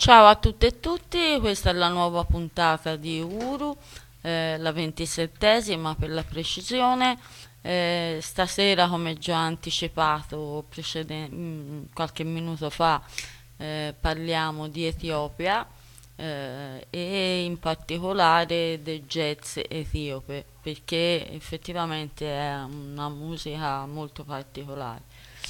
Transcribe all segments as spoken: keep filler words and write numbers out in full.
Ciao a tutte e tutti, questa è la nuova puntata di Uru, eh, la ventisettesima per la precisione. Eh, stasera, come già anticipato precede- mm, qualche minuto fa, eh, parliamo di Etiopia eh, e in particolare del jazz etiope, perché effettivamente è una musica molto particolare.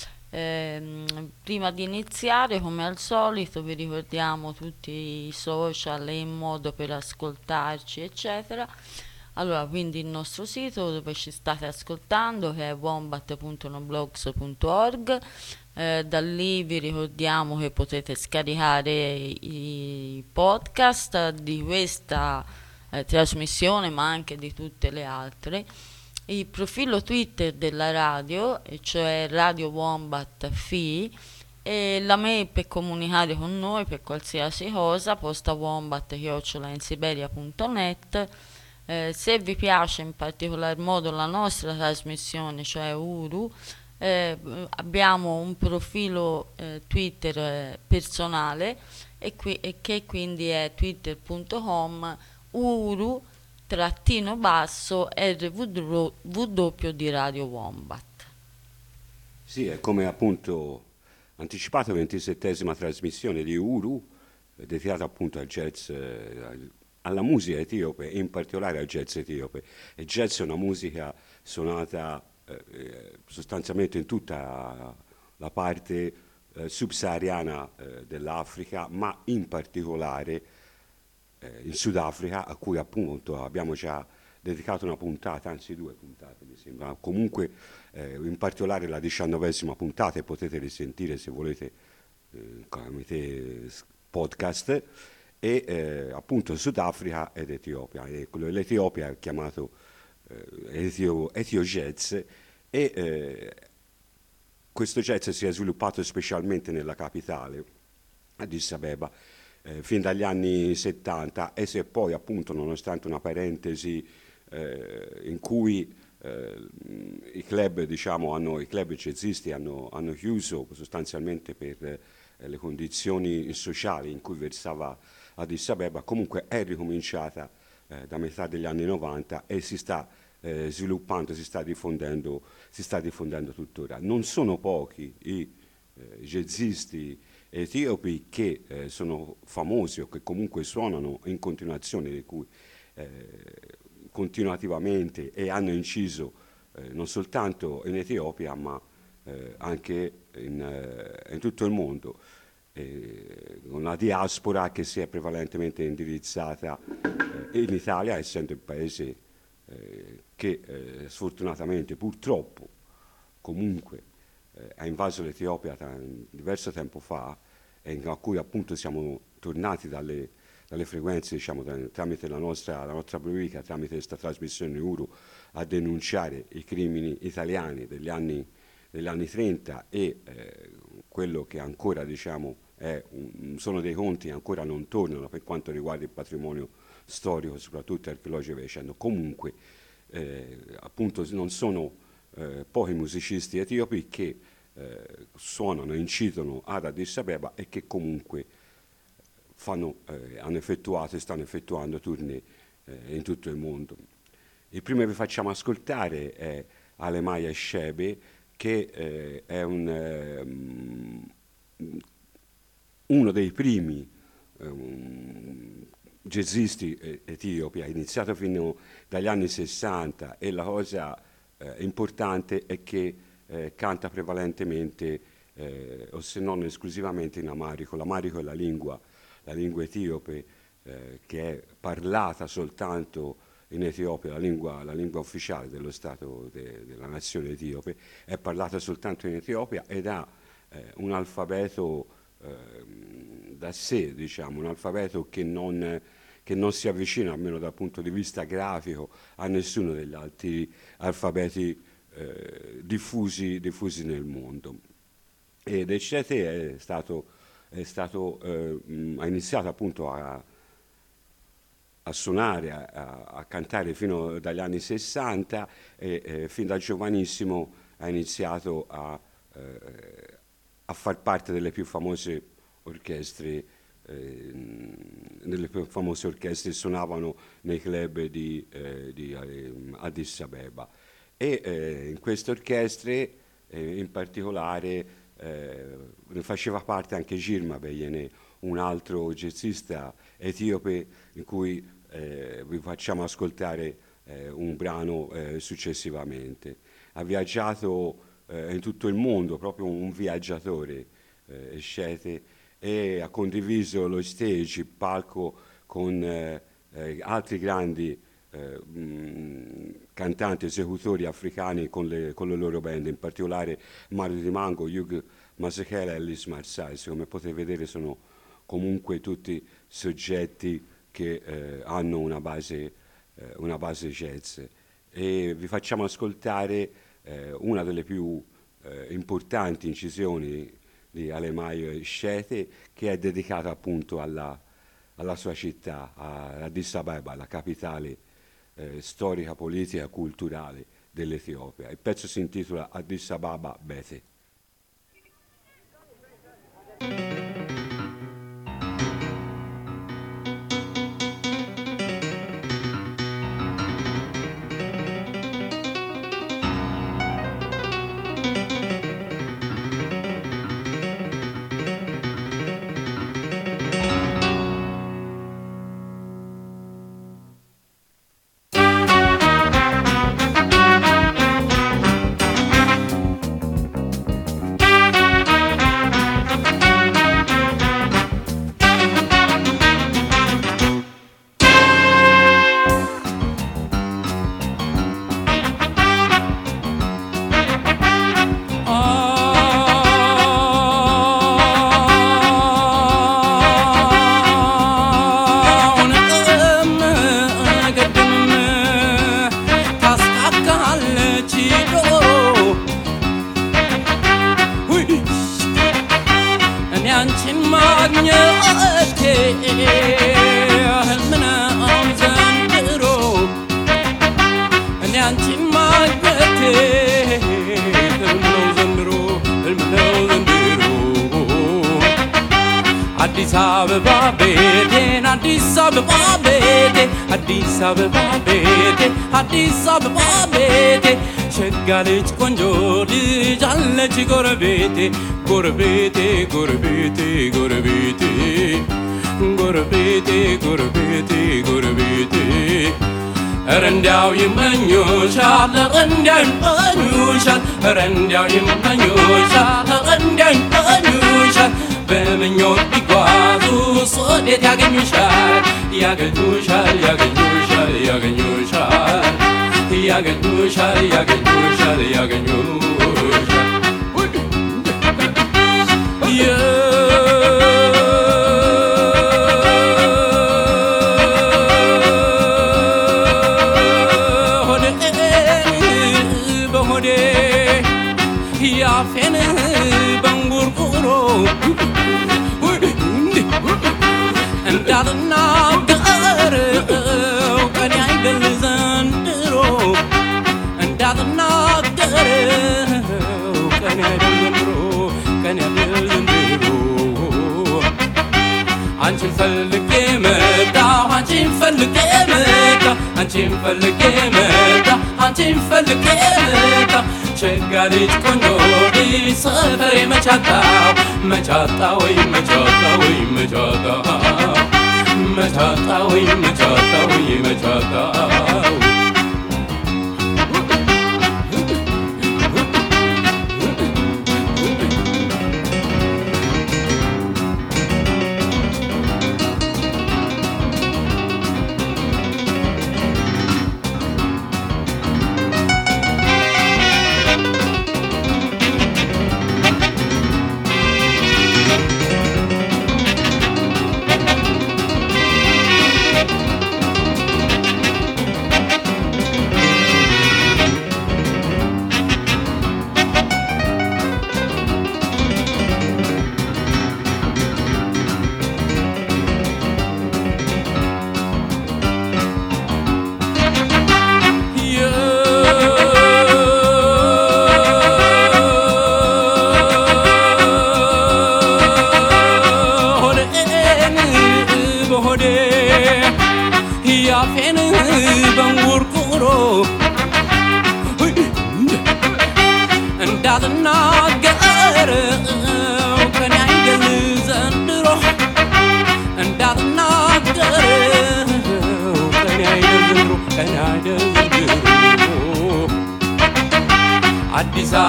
Ehm, prima di iniziare, come al solito, vi ricordiamo tutti i social e il modo per ascoltarci, eccetera. Allora, quindi il nostro sito dove ci state ascoltando, che è wombat punto noblogs punto org. Eh, da lì vi ricordiamo che potete scaricare i podcast di questa eh, trasmissione, ma anche di tutte le altre. Il profilo Twitter della radio, e cioè Radio Wombat F I, e la mail per comunicare con noi per qualsiasi cosa, posta wombat chiocciola insiberia punto net. Eh, se vi piace in particolar modo la nostra trasmissione, cioè Uru, eh, abbiamo un profilo eh, Twitter eh, personale e, qui, e che quindi è twitter punto com uru trattino basso R W di Radio Wombat. Sì, è come appunto anticipato ventisettesima trasmissione di Uru, eh, dedicata appunto al jazz, eh, al- alla musica etiope e in particolare al jazz etiope. Il jazz è una musica suonata eh, eh, sostanzialmente in tutta la parte eh, subsahariana eh, dell'Africa, ma in particolare eh, in Sudafrica, a cui appunto abbiamo già dedicato una puntata, anzi due puntate mi sembra, comunque eh, in particolare la diciannovesima puntata e potete risentire se volete eh, tramite s- podcast e eh, appunto Sudafrica ed Etiopia. E quello dell'Etiopia è chiamato eh, Etio, Etio Jazz e eh, questo jazz si è sviluppato specialmente nella capitale, Addis Abeba, eh, fin dagli anni settanta e se poi appunto nonostante una parentesi eh, in cui eh, i club, diciamo, hanno, i club jazzisti hanno, hanno chiuso sostanzialmente per eh, le condizioni sociali in cui versava Addis Abeba, comunque è ricominciata eh, da metà degli anni novanta e si sta eh, sviluppando, si sta diffondendo, si sta diffondendo tuttora. Non sono pochi i eh, jazzisti etiopi che eh, sono famosi o che comunque suonano in continuazione, di cui eh, continuativamente e hanno inciso eh, non soltanto in Etiopia ma eh, anche in, eh, in tutto il mondo. Eh, una diaspora che si è prevalentemente indirizzata eh, in Italia, essendo il paese eh, che eh, sfortunatamente purtroppo comunque eh, ha invaso l'Etiopia ta- diverso tempo fa e in- a cui appunto siamo tornati dalle, dalle frequenze, diciamo, tra- tramite la nostra, la nostra rubrica, tramite questa trasmissione Uru, a denunciare i crimini italiani degli anni, degli anni trenta e eh, quello che ancora, diciamo, è un- sono dei conti che ancora non tornano per quanto riguarda il patrimonio storico, soprattutto archeologico e via dicendo. Comunque, eh, appunto, non sono eh, pochi musicisti etiopi che eh, suonano, incidono ad Addis Abeba e che comunque fanno, eh, hanno effettuato e stanno effettuando tournée eh, in tutto il mondo. Il primo che vi facciamo ascoltare è Alemaya Shebe, che eh, è un, ehm, uno dei primi ehm, jazzisti eh, etiopi, ha iniziato fino dagli anni sessanta e la cosa eh, importante è che eh, canta prevalentemente eh, o se non esclusivamente in amarico. L'amarico è la lingua, la lingua etiope eh, che è parlata soltanto in Etiopia, la lingua, la lingua ufficiale dello Stato, de- della nazione etiope, è parlata soltanto in Etiopia ed ha eh, un alfabeto ehm, da sé, diciamo, un alfabeto che non, che non si avvicina, almeno dal punto di vista grafico, a nessuno degli altri alfabeti eh, diffusi, diffusi nel mondo. E Decete è stato, è stato, eh, mh, ha iniziato appunto a, a suonare, a, a- a cantare fino dagli anni sessanta e eh, fin da giovanissimo ha iniziato a, eh, a far parte delle più famose orchestre eh, nelle famose orchestre suonavano nei club di, eh, di eh, Addis Abeba. E eh, in queste orchestre eh, in particolare eh, ne faceva parte anche Girma Beyene, un altro jazzista etiope in cui eh, vi facciamo ascoltare eh, un brano eh, successivamente. Ha viaggiato eh, in tutto il mondo, proprio un viaggiatore, eh, Eshete, e ha condiviso lo stage, il palco con eh, eh, altri grandi eh, mh, cantanti, esecutori africani con le, con le loro band, in particolare Mario Di Mango, Hugh Masekela e Ellis Marsais. Come potete vedere sono comunque tutti soggetti che eh, hanno una base, eh, una base jazz. E vi facciamo ascoltare eh, una delle più eh, importanti incisioni di Alemaio Eshete, che è dedicata appunto alla, alla sua città, a Addis Abeba, la capitale eh, storica, politica e culturale dell'Etiopia. Il pezzo si intitola Addis Ababa Bete. Addis Ababa bete, Addis Ababa bete, Addis Ababa bete, Addis Ababa bete. ሸጋ ልጅ ቆንጆ ልጅ አለች ጎረቤቴ ጎረቤቴ ጎረቤቴ ጎረቤቴ ጎረቤቴ ጎረቤቴ ጎረቤቴ ኧረ እንዲያው ይመኙሻል ኧረ እንዲያው ይመኙሻል ኧረ እንዲያው ይመኙሻል ኧረ እንዲያው ይመኙሻል በምኞት ቢጓዙ ወዴት ያገኙሻል ያገኙሻል ያገኙሻል ያገኙሻል ያገኙሻል ያገኙሻል ያገኙሻል በሆዴ ያፌን በንጉርጉሮ እንዳልናገር ቀኔ አይደል ዘንድሮ እንዳልናገር ቀኔ አይደል ዘንድሮ ቀኔ አይደል ዘንድሮ አንቺን ፈልጌ መጣሁ አንቺን ፈልጌ መጣሁ አንቺን ፈልጌ መጣሁ አንቺን ፈልጌ መጣሁ ሸጋ ልጅ ቆንጆ ልጅ ሰፈሬ መቻጣው መቻጣው ወይ መቻጣው ወይ መቻጣው መቻጣው ወይ መቻጣው ወይ መቻጣው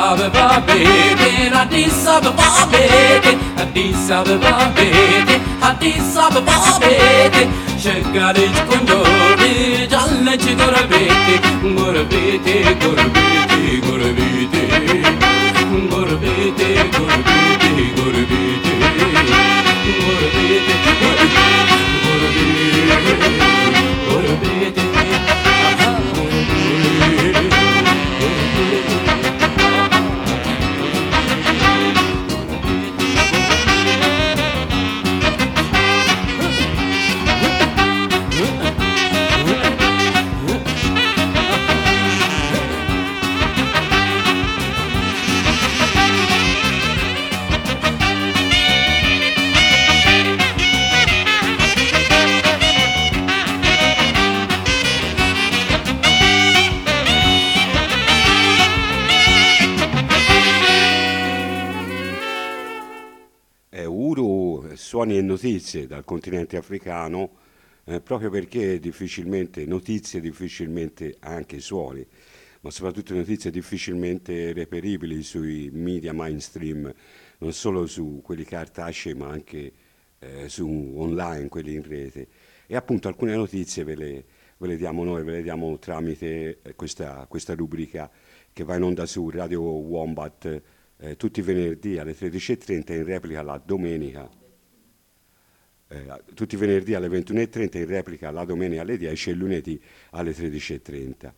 Ababa beke, Addis Ababa beke, Addis Ababa beke, Addis Ababa beke. Shagga ልጅ ቆንጆ ልጅ አለች ጎረቤቴ ጎረቤቴ ጎረቤቴ ጎረቤቴ ጎረቤቴ ጎረቤቴ ጎረቤቴ ጎረቤቴ ጎረቤቴ Suoni e notizie dal continente africano, eh, proprio perché difficilmente notizie, difficilmente anche suoni, ma soprattutto notizie difficilmente reperibili sui media mainstream, non solo su quelli cartacei ma anche eh, su online, quelli in rete. E appunto alcune notizie ve le, ve le diamo noi, ve le diamo tramite eh, questa, questa rubrica che va in onda su Radio Wombat eh, tutti i venerdì alle tredici e trenta, in replica la domenica. Eh, tutti i venerdì alle ventuno e trenta, in replica la domenica alle dieci e lunedì alle tredici e trenta.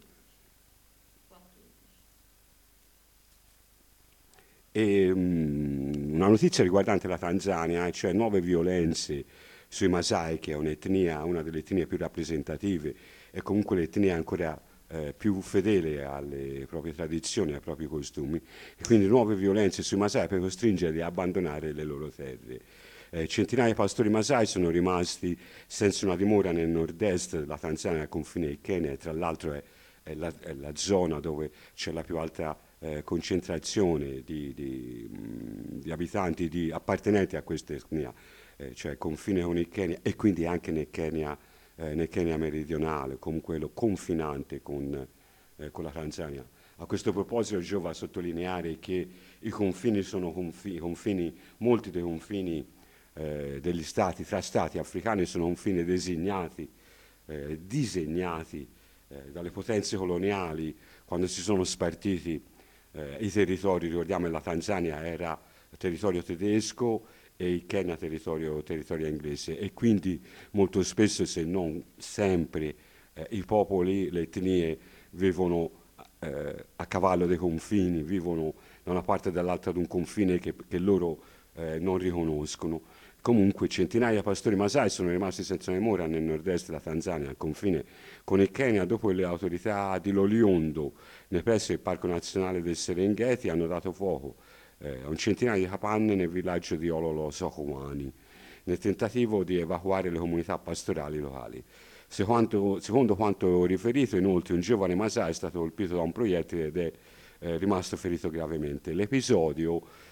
E, um, una notizia riguardante la Tanzania, eh, cioè nuove violenze sui Masai, che è un'etnia, una delle etnie più rappresentative e comunque l'etnia ancora eh, più fedele alle proprie tradizioni, ai propri costumi, e quindi nuove violenze sui Masai per costringerli a abbandonare le loro terre. Eh, centinaia di pastori Masai sono rimasti senza una dimora nel nord-est della Tanzania, al confine del Kenya, e tra l'altro è, è, la, è la zona dove c'è la più alta eh, concentrazione di, di, mh, di abitanti, di appartenenti a questa etnia, eh, cioè confine con il Kenya e quindi anche nel Kenya, eh, nel Kenya meridionale, comunque quello confinante con, eh, con la Tanzania. A questo proposito giova sottolineare che i confini sono confi- confini, molti dei confini Eh, degli stati, tra stati africani, sono confini designati, eh, disegnati eh, dalle potenze coloniali quando si sono spartiti eh, i territori. Ricordiamo che la Tanzania era territorio tedesco e il Kenya territorio, territorio inglese, e quindi molto spesso, se non sempre, eh, i popoli, le etnie vivono eh, a cavallo dei confini, vivono da una parte e dall'altra di un confine che, che loro eh, non riconoscono. Comunque centinaia di pastori Masai sono rimasti senza dimora nel nord-est della Tanzania, al confine con il Kenya, dopo che le autorità di Loliondo, nei pressi del Parco Nazionale del Serengeti, hanno dato fuoco eh, a un centinaio di capanne nel villaggio di Ololo-Sokoani, nel tentativo di evacuare le comunità pastorali locali. Secondo, secondo quanto riferito, inoltre, un giovane Masai è stato colpito da un proiettile ed è eh, rimasto ferito gravemente. L'episodio,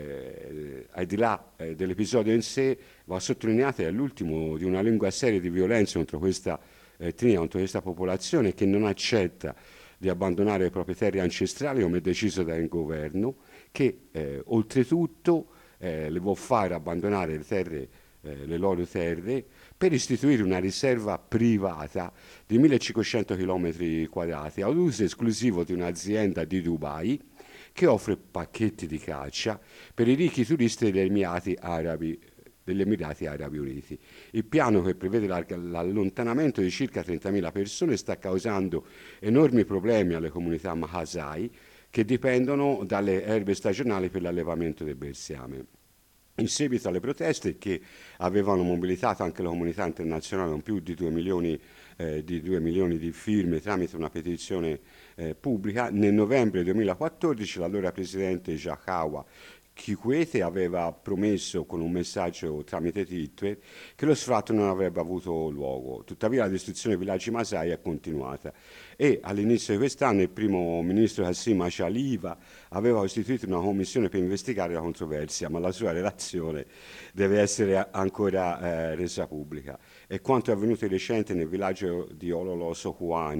Eh, al di là eh, dell'episodio in sé, va sottolineato, è l'ultimo di una lunga serie di violenze contro questa etnia, contro questa popolazione che non accetta di abbandonare le proprie terre ancestrali come deciso dal governo, che eh, oltretutto eh, le vuol fare abbandonare le, terre, eh, le loro terre per istituire una riserva privata di millecinquecento chilometri quadrati ad uso esclusivo di un'azienda di Dubai che offre pacchetti di caccia per i ricchi turisti degli Emirati Arabi, degli Emirati Arabi Uniti. Il piano, che prevede l'allontanamento di circa trentamila persone, sta causando enormi problemi alle comunità Masai che dipendono dalle erbe stagionali per l'allevamento del bestiame. In seguito alle proteste, che avevano mobilitato anche la comunità internazionale con più di due milioni, eh, di, due milioni di firme tramite una petizione eh, pubblica, nel novembre duemilaquattordici l'allora presidente Jakaya Kikwete aveva promesso con un messaggio tramite Twitter che lo sfratto non avrebbe avuto luogo. Tuttavia la distruzione dei villaggi Masai è continuata e all'inizio di quest'anno il primo ministro Kassim Majaliva aveva costituito una commissione per investigare la controversia, ma la sua relazione deve essere ancora eh, resa pubblica. E quanto è avvenuto di recente nel villaggio di Ololo-Sokoani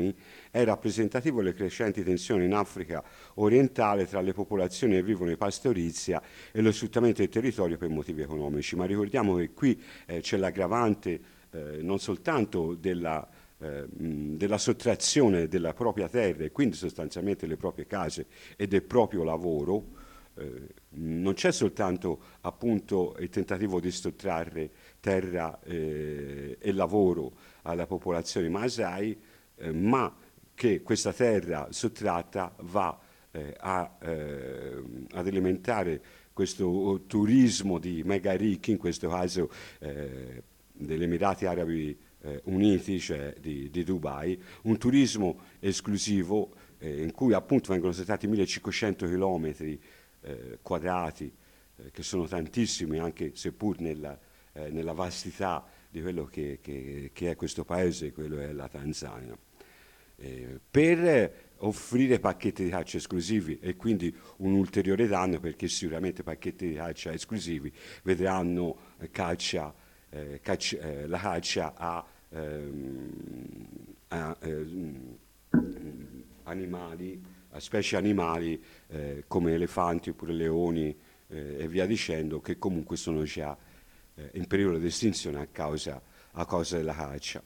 è rappresentativo delle crescenti tensioni in Africa orientale tra le popolazioni che vivono in pastorizia e lo sfruttamento del territorio per motivi economici. Ma ricordiamo che qui eh, c'è l'aggravante eh, non soltanto della, eh, mh, della sottrazione della propria terra e quindi sostanzialmente delle proprie case e del proprio lavoro. Eh, non c'è soltanto appunto il tentativo di sottrarre terra eh, e lavoro alla popolazione Masai, eh, ma che questa terra sottratta va eh, a, eh, ad alimentare questo turismo di mega ricchi, in questo caso eh, degli Emirati Arabi eh, Uniti, cioè di, di Dubai, un turismo esclusivo eh, in cui appunto vengono sottratti millecinquecento chilometri Eh, quadrati, eh, che sono tantissimi anche seppur nella, eh, nella vastità di quello che, che, che è questo paese, quello è la Tanzania, eh, per offrire pacchetti di caccia esclusivi e quindi un ulteriore danno, perché sicuramente pacchetti di caccia esclusivi vedranno eh, caccia, eh, caccia, eh, la caccia a, ehm, a ehm, animali, a specie animali eh, come elefanti oppure leoni eh, e via dicendo, che comunque sono già eh, in pericolo di estinzione a causa, a causa della caccia.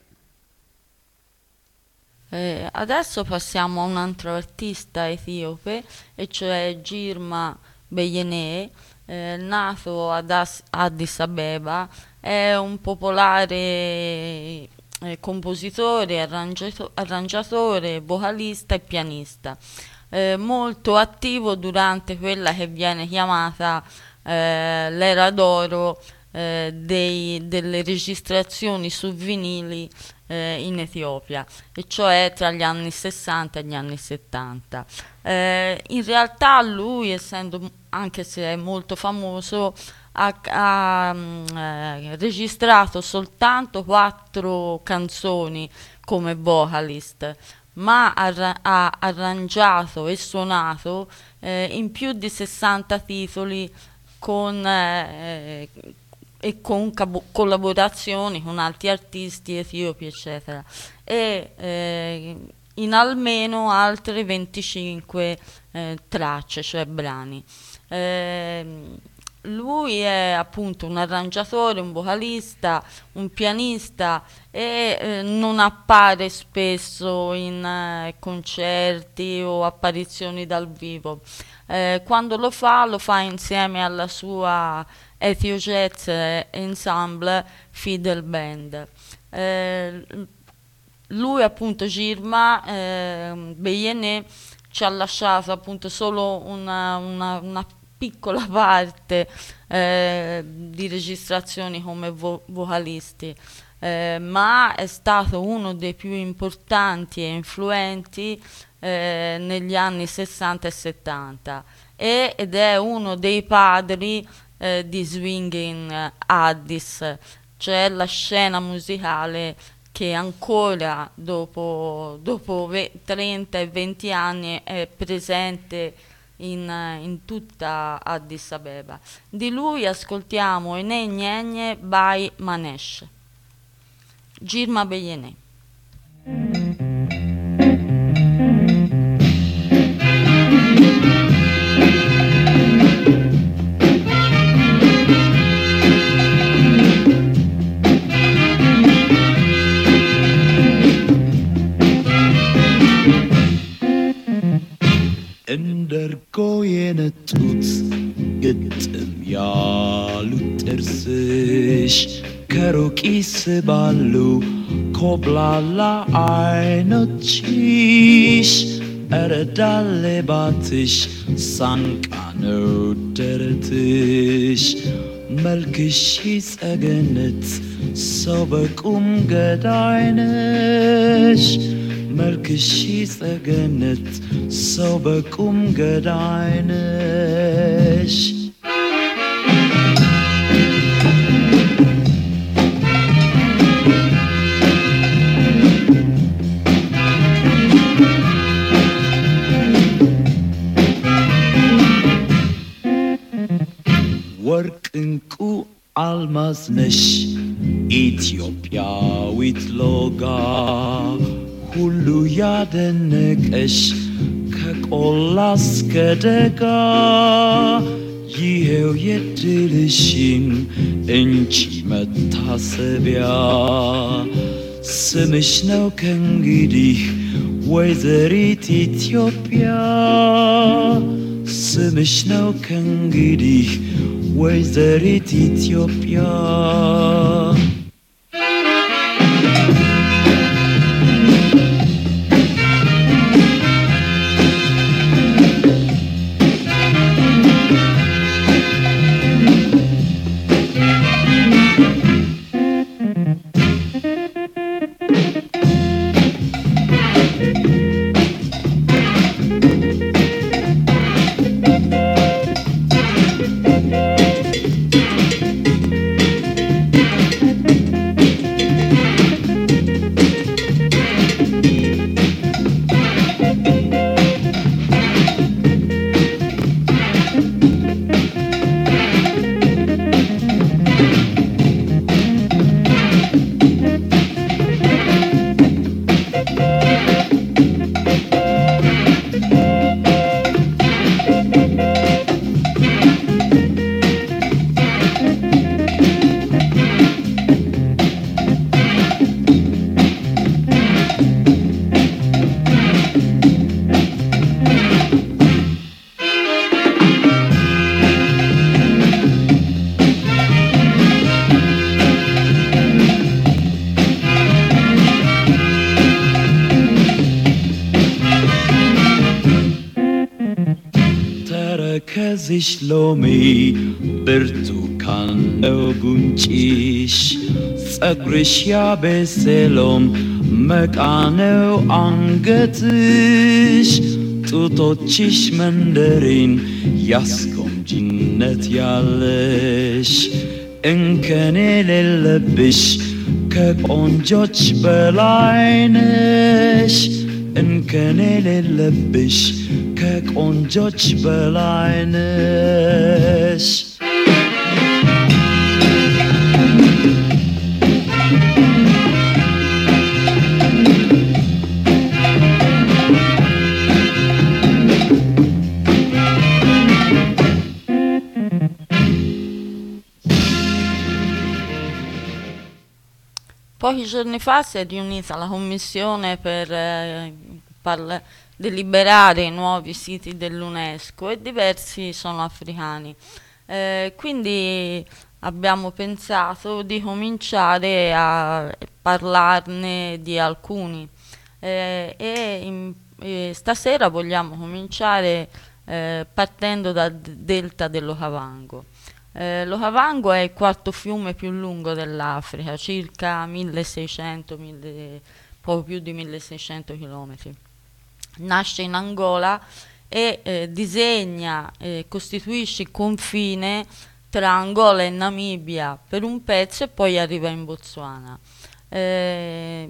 Eh, adesso passiamo a un altro artista etiope, e cioè Girma Beyene, eh, nato ad As- Addis Abeba. È un popolare eh, compositore, arrangiato- arrangiatore, vocalista e pianista. Eh, molto attivo durante quella che viene chiamata eh, l'era d'oro eh, dei- delle registrazioni su vinili eh, in Etiopia, e cioè tra gli anni sessanta e gli anni settanta. Eh, in realtà lui, essendo, anche se è molto famoso, ha, ha, mm, eh, registrato soltanto quattro canzoni come vocalist, ma arra- ha arrangiato e suonato eh, in più di sessanta titoli con, eh, e con cabo- collaborazioni con altri artisti etiopi, eccetera, e eh, in almeno altre venticinque eh, tracce, cioè brani. Ehm, Lui è appunto un arrangiatore, un vocalista, un pianista, e eh, non appare spesso in eh, concerti o apparizioni dal vivo. Eh, quando lo fa, lo fa insieme alla sua Ethio Jazz Ensemble Fiddle Band. Eh, Lui appunto, Girma eh, Beyene, ci ha lasciato appunto solo una, una, una piccola parte eh, di registrazioni come vo- vocalisti, eh, ma è stato uno dei più importanti e influenti eh, negli anni sessanta e settanta, e, ed è uno dei padri eh, di Swingin' Addis, cioè la scena musicale che ancora dopo, dopo ve- trenta e venti anni è presente in, in tutta Addis Abeba. Di lui ascoltiamo Ene Nyenye by Manesh. Girma Beyene. እንደርጎ የነጡት ግጥም ያሉት ጥርስሽ ከሩቅ ይስባሉ ኮብላላ አይኖችሽ ኧረ ዳሌባትሽ ሳንቃ ነው ደረትሽ መልክሽ ጸገነት ሰው በቁም ገዳይነሽ መልክሽ ጸገነት ሰው በቁም ገዳይነሽ ወርቅ እንቁ አልማዝ ነሽ ኢትዮጵያዊት ሎጋ ሁሉ ያደነቀሽ ከቆላ እስከ ደጋ ይሄው የድልሽን እንጂ መታሰቢያ ስምሽ ነው ከእንግዲህ ወይዘሪት ኢትዮጵያ ስምሽ ነው ከእንግዲህ ወይዘሪት ኢትዮጵያ ተረከዝሽ ሎሚ ብርቱካን ነው ጉንጭሽ ጸጉርሽ ያቤሴሎም መቃ ነው አንገትሽ ጡቶችሽ መንደሪን ያስቆምጂነት ያለሽ እንከን የሌለብሽ ከቆንጆች በላይ ነሽ እንከን የሌለብሽ ከቆንጆች በላይ ነሽ Pochi giorni fa si è riunita la commissione per eh, parla- deliberare i nuovi siti dell'UNESCO e diversi sono africani. Eh, quindi abbiamo pensato di cominciare a parlarne di alcuni eh, e, in, e stasera vogliamo cominciare eh, partendo dal delta dell'Okavango. Eh, L'Okavango è il quarto fiume più lungo dell'Africa, circa milleseicento, mille, poco più di milleseicento chilometri. Nasce in Angola e eh, disegna e eh, costituisce il confine tra Angola e Namibia per un pezzo e poi arriva in Botswana. Eh,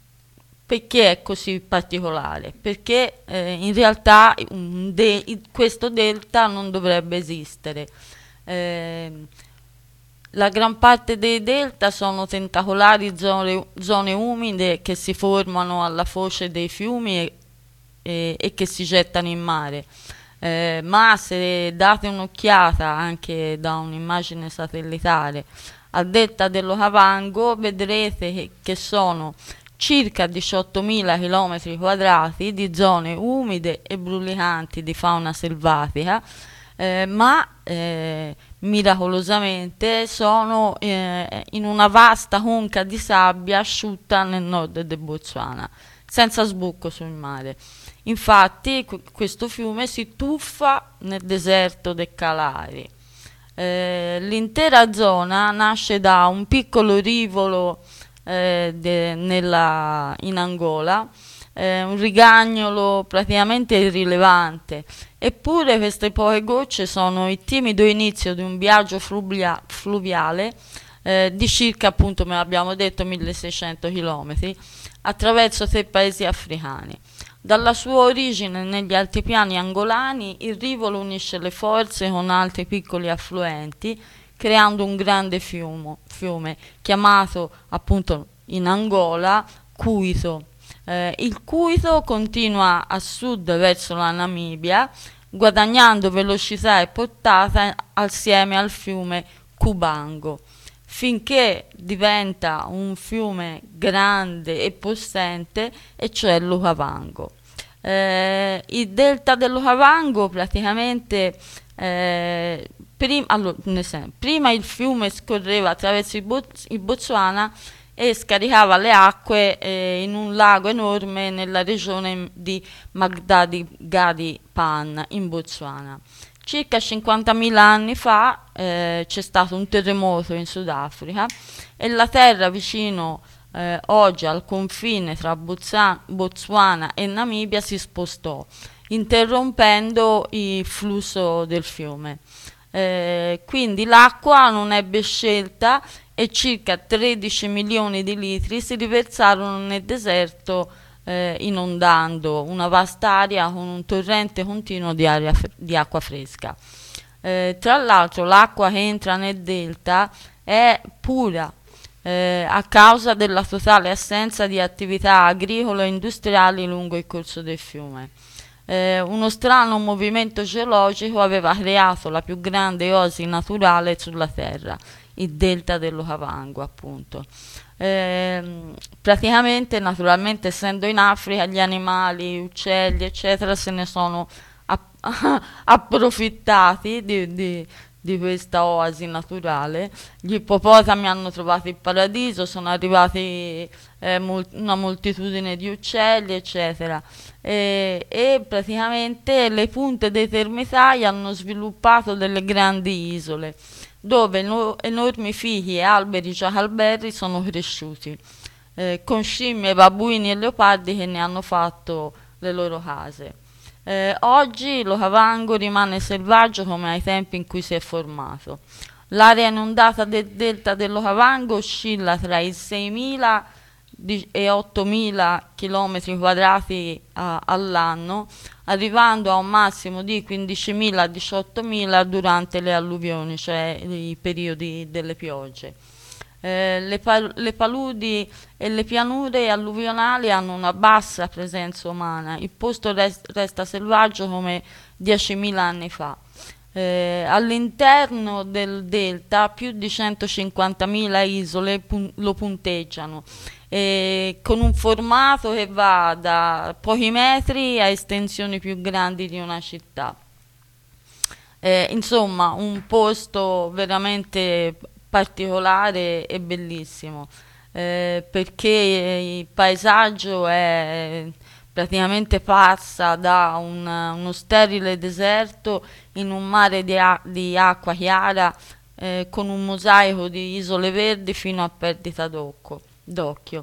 perché è così particolare? Perché eh, in realtà un de- questo delta non dovrebbe esistere. Eh, la gran parte dei delta sono tentacolari zone, zone umide che si formano alla foce dei fiumi e, e, e che si gettano in mare. Eh, ma se date un'occhiata anche da un'immagine satellitare al delta dell'Okavango vedrete che, che sono circa diciottomila chilometri quadrati di zone umide e brulicanti di fauna selvatica. Eh, ma eh, miracolosamente sono eh, in una vasta conca di sabbia asciutta nel nord del Botswana, senza sbocco sul mare. Infatti qu- questo fiume si tuffa nel deserto del Kalahari. Eh, l'intera zona nasce da un piccolo rivolo eh, de- nella, in Angola, eh, un rigagnolo praticamente irrilevante, eppure queste poche gocce sono il timido inizio di un viaggio fluvia- fluviale eh, di circa, appunto, come abbiamo detto, milleseicento chilometri attraverso tre paesi africani. Dalla sua origine negli altipiani angolani, il rivolo unisce le forze con altri piccoli affluenti, creando un grande fiume, fiume chiamato appunto in Angola Cuito. Eh, il Cuito continua a sud verso la Namibia, guadagnando velocità e portata assieme al fiume Cubango, finché diventa un fiume grande e possente, e cioè l'Okavango. Eh, il delta dell'Okavango praticamente eh, prim- allora, nel sen- prima il fiume scorreva attraverso il, Bots- il Botswana e scaricava le acque eh, in un lago enorme nella regione di Magdadi Gadi Pan in Botswana. Circa cinquantamila anni fa eh, c'è stato un terremoto in Sudafrica e la terra vicino eh, oggi al confine tra Botsa- Botswana e Namibia si spostò, interrompendo il flusso del fiume. Eh, quindi l'acqua non ebbe scelta e circa tredici milioni di litri si riversarono nel deserto, eh, inondando una vasta area con un torrente continuo di, aria fre- di acqua fresca. Eh, tra l'altro l'acqua che entra nel delta è pura, eh, a causa della totale assenza di attività agricole e industriali lungo il corso del fiume. Eh, uno strano movimento geologico aveva creato la più grande oasi naturale sulla Terra, il delta dell'Okavango, appunto. Ehm, praticamente, naturalmente, essendo in Africa, gli animali, uccelli, eccetera, se ne sono app- approfittati di, di- di questa oasi naturale. Gli ippopotami hanno trovato il paradiso, sono arrivati eh, mol- una moltitudine di uccelli, eccetera. E, e praticamente le punte dei termitai hanno sviluppato delle grandi isole dove no- enormi fichi e alberi giacalberri sono cresciuti, eh, con scimmie, babbuini e leopardi che ne hanno fatto le loro case. Eh, oggi l'Okavango rimane selvaggio come ai tempi in cui si è formato. L'area inondata del delta dell'Okavango oscilla tra i seimila di- e ottomila km quadrati a- all'anno, arrivando a un massimo di quindicimila a diciottomila durante le alluvioni, cioè i periodi delle piogge. Eh, le, pa- le paludi e le pianure alluvionali hanno una bassa presenza umana, il posto res- resta selvaggio come diecimila anni fa. Eh, all'interno del delta più di centocinquantamila isole pun- lo punteggiano, eh, con un formato che va da pochi metri a estensioni più grandi di una città. Eh, insomma, un posto veramente particolare e bellissimo, eh, perché il paesaggio è praticamente passa da un- uno sterile deserto in un mare di, a- di acqua chiara, eh, con un mosaico di isole verdi fino a perdita d'occhio. d'occhio.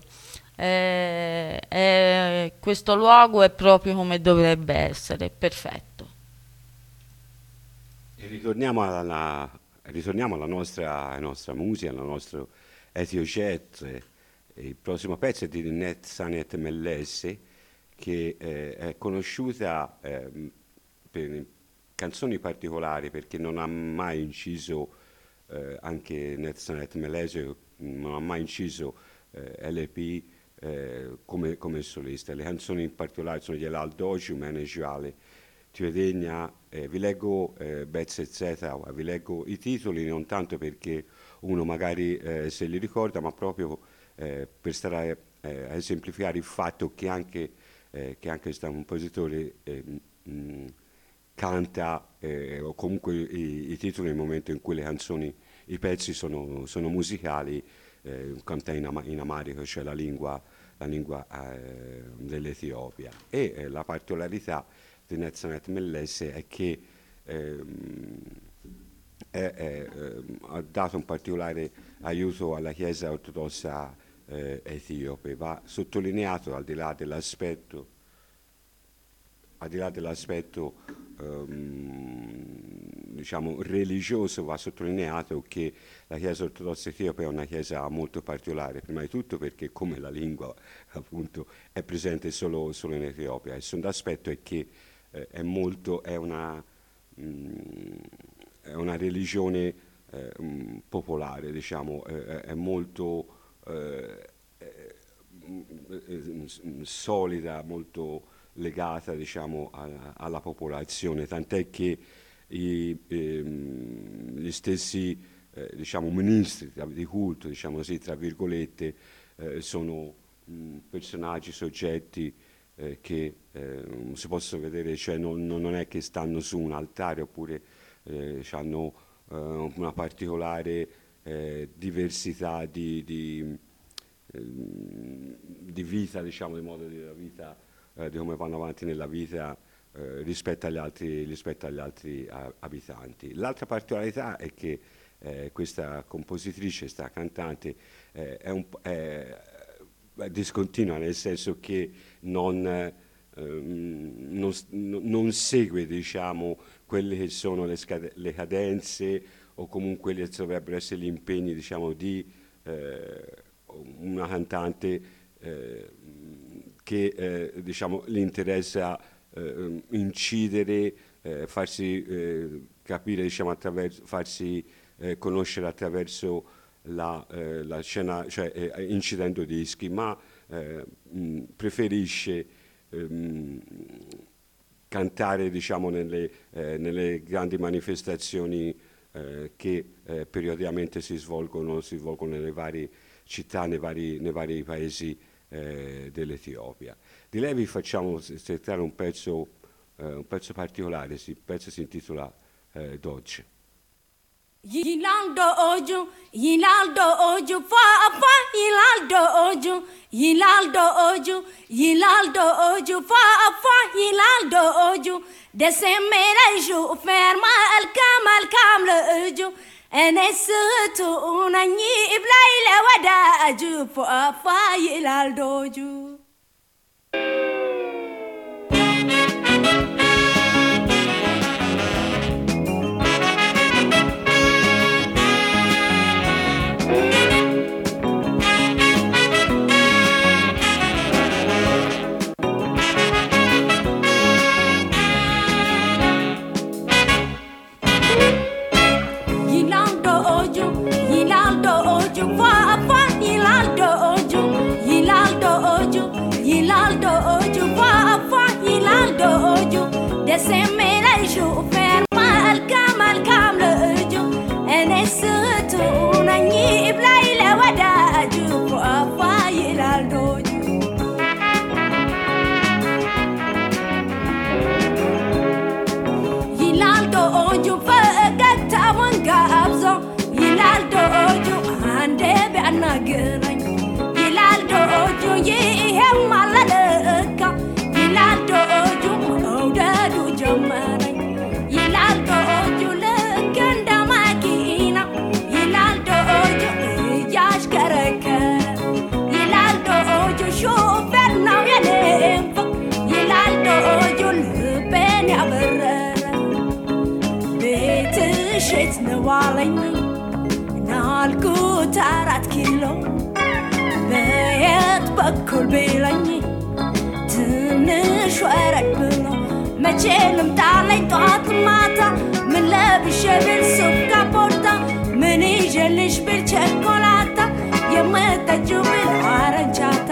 Eh, eh, questo luogo è proprio come dovrebbe essere, perfetto. E ritorniamo alla, ritorniamo alla nostra, alla nostra musica, al nostro Ethiojet. Eh, Il prossimo pezzo è di Net Sanet Mellesse, che eh, è conosciuta ehm, per canzoni particolari perché non ha mai inciso, eh, anche Net Sanet Mellesse non ha mai inciso eh, L P eh, come, come solista. Le canzoni in particolare sono di Elal Doci, Menejuale, Tvedegna, eh, vi leggo eh, Bez e Zeta, vi leggo i titoli non tanto perché uno magari eh, se li ricorda, ma proprio eh, per stare eh, a esemplificare il fatto che anche, eh, che anche questo compositore eh, mh, canta eh, o comunque i, i titoli nel momento in cui le canzoni, i pezzi sono, sono musicali, eh, canta in, ama- in amarico, cioè la lingua, la lingua eh, dell'Etiopia. E eh, la particolarità di Netzanet Mellesse è che ehm, è- è, ehm, ha dato un particolare aiuto alla Chiesa ortodossa eh, etiope. Va sottolineato al di là dell'aspetto al di là dell'aspetto ehm, diciamo religioso, va sottolineato che la Chiesa ortodossa etiope è una chiesa molto particolare, prima di tutto perché come la lingua appunto è presente solo, solo in Etiopia. Il secondo aspetto è che eh, è molto, è una, mm, è una religione eh, mm, popolare, diciamo, eh, è molto eh, eh, solida, molto legata, diciamo, a, alla popolazione, tant'è che i, ehm, gli stessi eh, diciamo, ministri di culto, diciamo così, tra virgolette, eh, sono mh, personaggi, soggetti eh, che eh, si possono vedere, cioè non, non è che stanno su un altare oppure eh, hanno eh, una particolare eh, diversità di, di, eh, di vita, diciamo, di modo di vita, eh, di come vanno avanti nella vita eh, rispetto agli altri, rispetto agli altri a, abitanti. L'altra particolarità è che eh, questa compositrice, questa cantante, eh, è, un, è, è discontinua, nel senso che non, eh, non, non segue, diciamo, quelle che sono le, scade, le cadenze o comunque quelli che dovrebbero essere gli impegni, diciamo, di eh, una cantante eh, che eh, diciamo, gli interessa eh, incidere, eh, farsi eh, capire, diciamo, attraverso, farsi eh, conoscere attraverso la, eh, la scena, cioè eh, incidendo dischi, ma eh, mh, preferisce ehm, cantare, diciamo, nelle, eh, nelle grandi manifestazioni eh, che eh, periodicamente si svolgono, si svolgono nelle varie città, nei vari, nei vari paesi eh, dell'Etiopia. Di lei vi facciamo ascoltare un pezzo, eh, un pezzo particolare, il pezzo si intitola eh, Dodge. Yilaldo oju, yilaldo oju, fa fa, yilaldo oju, yilaldo oju, yilaldo oju, fa fa, yilaldo oju. Desemera ju ferma al kamal kamle oju. Enesutu unanyi iblaile wada aju, fa fa, yilaldo oju. Desemera ju ferma al kamal kamle oju. Enesutu unanyi iblaile wada aju, fa fa, yilaldo oju. Yilaldo oju fagata wanga abzo. Yilaldo oju ande be anagerañ. Yilaldo oju yihem malaleka. Yilaldo oju mawdadu jamarañ. Yilaldo oju lekanda makina. Yilaldo oju yashkarakara. Yilaldo oju shofer naw yalemfa. Yilaldo oju lben yabarara. ቤትሽት ነዋለኝ ናልኩት አራት ኪሎ በየት በኩል ቢለኝ ትንሽ ወረድ ብሎ መቼ ልምጣለኝ ጠዋት ማታ ምን ለብሼ ብል ሱፍ ካፖርታ ምን ይዤልሽ ብል ቸኮላታ የምጠጪው ብል አረንቻታ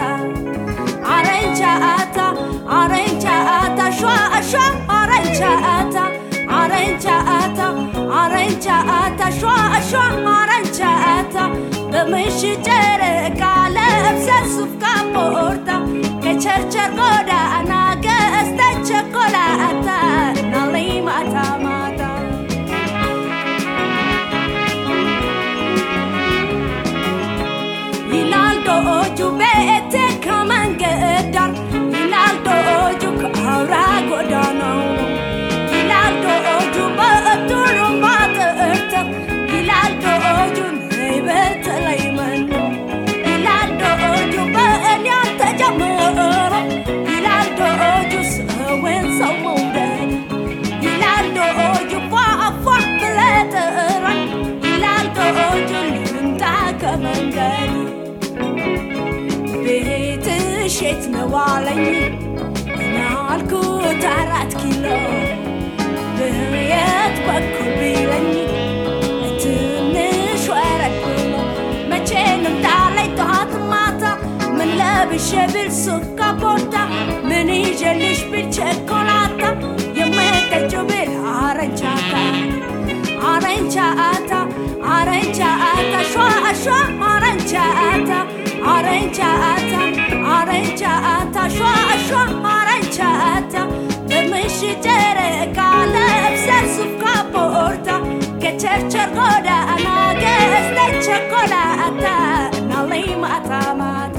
አረንቻታ አረንቻታ ሸዋ ሸዋ አረንቻታ Aranchata, aranchata, shwa shwa aranchata. Bemishi chereka lebse sufka porta. Che cercer goda anaga esta chocolata. Nali mata mata. Yilaldo oju bete kamangedar. Yilaldo oju kaura godano. Yilaldo oju ba'turu ma't'erta. Yilaldo oju neybet layman. Yilaldo oju ba'nya tajamara. Yilaldo oju sawen samudad. Yilaldo oju fa'a bletera. Yilaldo oju linta kamangad. ቤትሽት ነዋለኝ ናልኩት አራት ኪሎ በየት በኩል ቢለኝ ትንሽ ወረድ ብሎ መቼ ልምጣለኝ ጠዋት ማታ ምን ለብሼ ብልሱፍ ካፖርታ ምን ይዤልሽ ብል ቸኮላታ የምትጠጪው ብል አረንቻታ አረንቻታ አረንቻታ ሸዋ ሸዋ አረንቻታ አረንቻታ አረንቻታ ሸዋ ሸዋ አረንቻታ በምሽት ጨረቃ ለብሰን ሱፍ ካፖርታ ከቸርቸር ጎዳና ገዝተን ቸኮላታ ናለኝ ማታ ማታ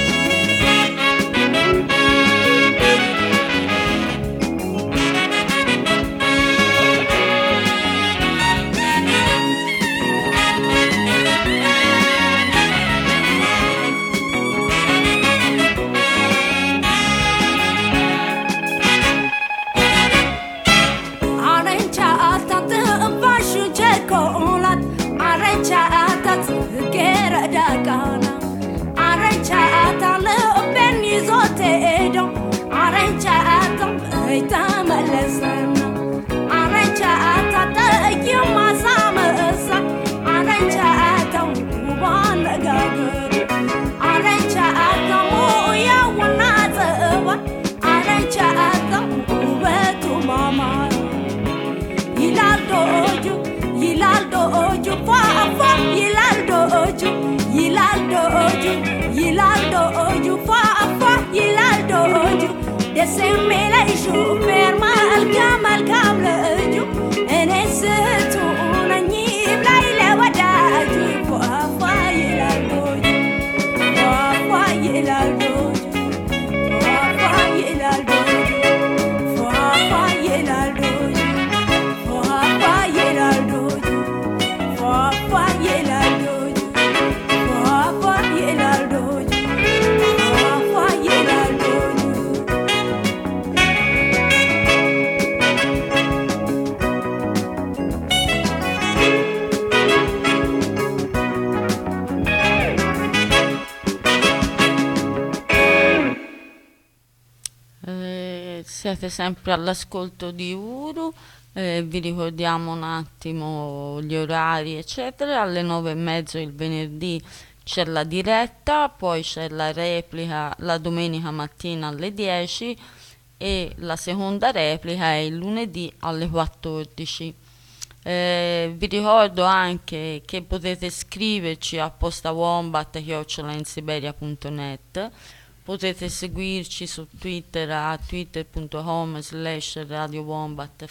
Siete sempre all'ascolto di Uru, eh, vi ricordiamo un attimo gli orari eccetera. Alle nove e mezzo il venerdì c'è la diretta, poi c'è la replica la domenica mattina alle dieci e la seconda replica è il lunedì alle quattordici. Eh, vi ricordo anche che potete scriverci a postawombat chiocciola insiberia punto net. Potete seguirci su Twitter a twitter punto com slash radio wombat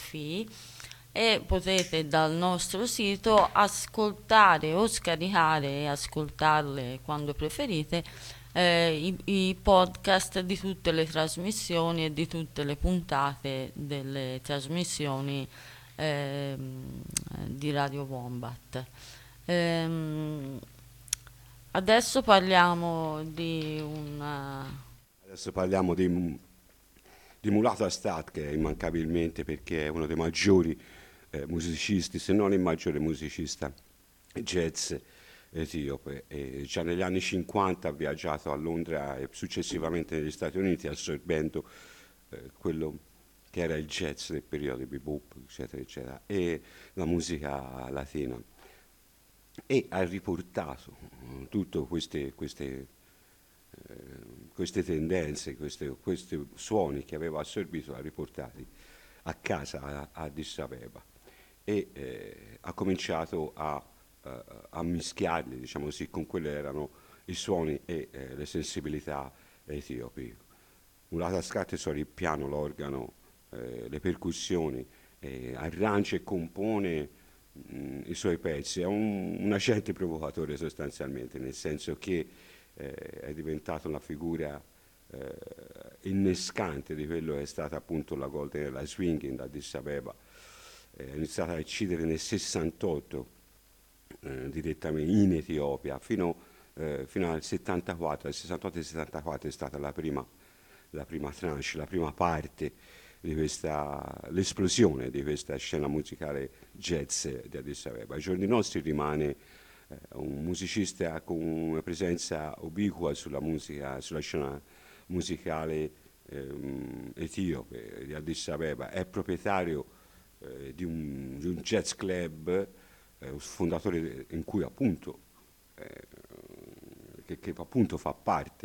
e potete dal nostro sito ascoltare o scaricare e ascoltarle quando preferite eh, i, i podcast di tutte le trasmissioni e di tutte le puntate delle trasmissioni eh, di Radio Wombat. Ehm, Adesso parliamo di una... Adesso parliamo di, di Mulata Astat, che è immancabilmente, perché è uno dei maggiori eh, musicisti, se non il maggiore musicista jazz etiope. E già negli anni cinquanta ha viaggiato a Londra e successivamente negli Stati Uniti, assorbendo eh, quello che era il jazz del periodo, bebop, eccetera, eccetera, e la musica latina. E ha riportato uh, tutte queste, queste, eh, queste tendenze, queste, questi suoni che aveva assorbito, ha riportati a casa a, a Addis Abeba e eh, ha cominciato a, uh, a mischiarli, diciamo così, con quelli erano i suoni e eh, le sensibilità etiopi. Mulata Astat suona il piano, l'organo, eh, le percussioni, eh, arrangia e compone i suoi pezzi. È un, un agente provocatore sostanzialmente, nel senso che eh, è diventato una figura eh, innescante di quello che è stata appunto la Golden, la swing da Addis Abeba. È iniziata a incidere nel sessantotto eh, direttamente in Etiopia fino, eh, fino al settantaquattro, al sessantotto e settantaquattro è stata la prima, la prima tranche, la prima parte di questa, l'esplosione di questa scena musicale jazz di Addis Abeba. Ai giorni nostri rimane eh, un musicista con una presenza ubiqua sulla musica, sulla scena musicale ehm, etiope di Addis Abeba. È proprietario eh, di, un, di un jazz club, eh, fondatore in cui appunto, eh, che, che appunto fa parte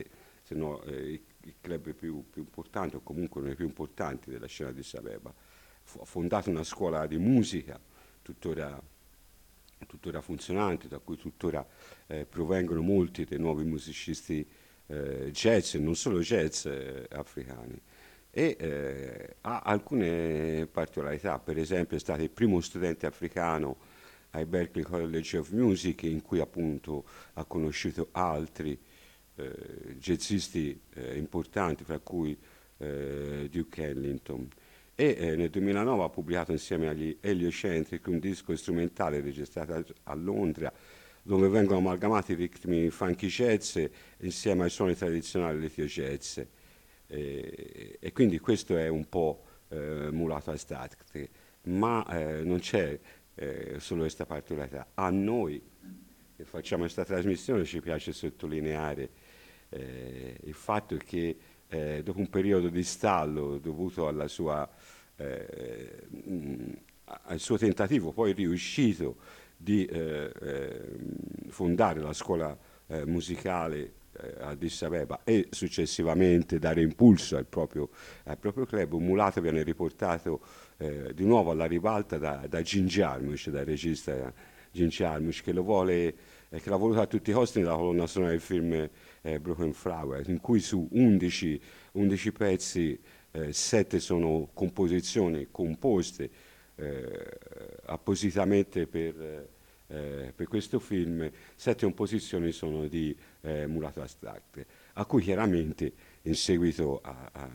se no eh, i, i club più, più importanti o comunque uno dei più importanti della scena di Addis Abeba. Fu- Ha fondato una scuola di musica tuttora, tuttora funzionante, da cui tuttora eh, provengono molti dei nuovi musicisti eh, jazz e non solo jazz eh, africani. E eh, ha alcune particolarità, per esempio è stato il primo studente africano ai Berklee College of Music, in cui appunto ha conosciuto altri eh, jazzisti eh, importanti, fra cui eh, Duke Ellington. E eh, nel duemilanove ha pubblicato insieme agli Heliocentric un disco strumentale registrato a, a Londra, dove vengono amalgamati i ritmi funky jazz insieme ai suoni tradizionali dell'Ethio jazz. E, e quindi questo è un po' eh, Mulato Astarte, ma eh, non c'è eh, solo questa particolarità. A noi che facciamo questa trasmissione ci piace sottolineare eh, il fatto che eh, dopo un periodo di stallo dovuto alla sua, eh, mh, al suo tentativo poi riuscito di eh, eh, fondare la scuola eh, musicale eh, a Addis Abeba e successivamente dare impulso al proprio, al proprio club, un mulato viene riportato eh, di nuovo alla ribalta da, da Jim Jarmusch, dal regista Jim Jarmusch, che lo vuole, eh, che l'ha voluto a tutti i costi nella colonna sonora del film eh, Broken Flower, in cui su undici, undici pezzi eh, sette sono composizioni composte eh, appositamente per, eh, per questo film, sette composizioni sono di eh, Mulato Astarte, a cui chiaramente in seguito a, a,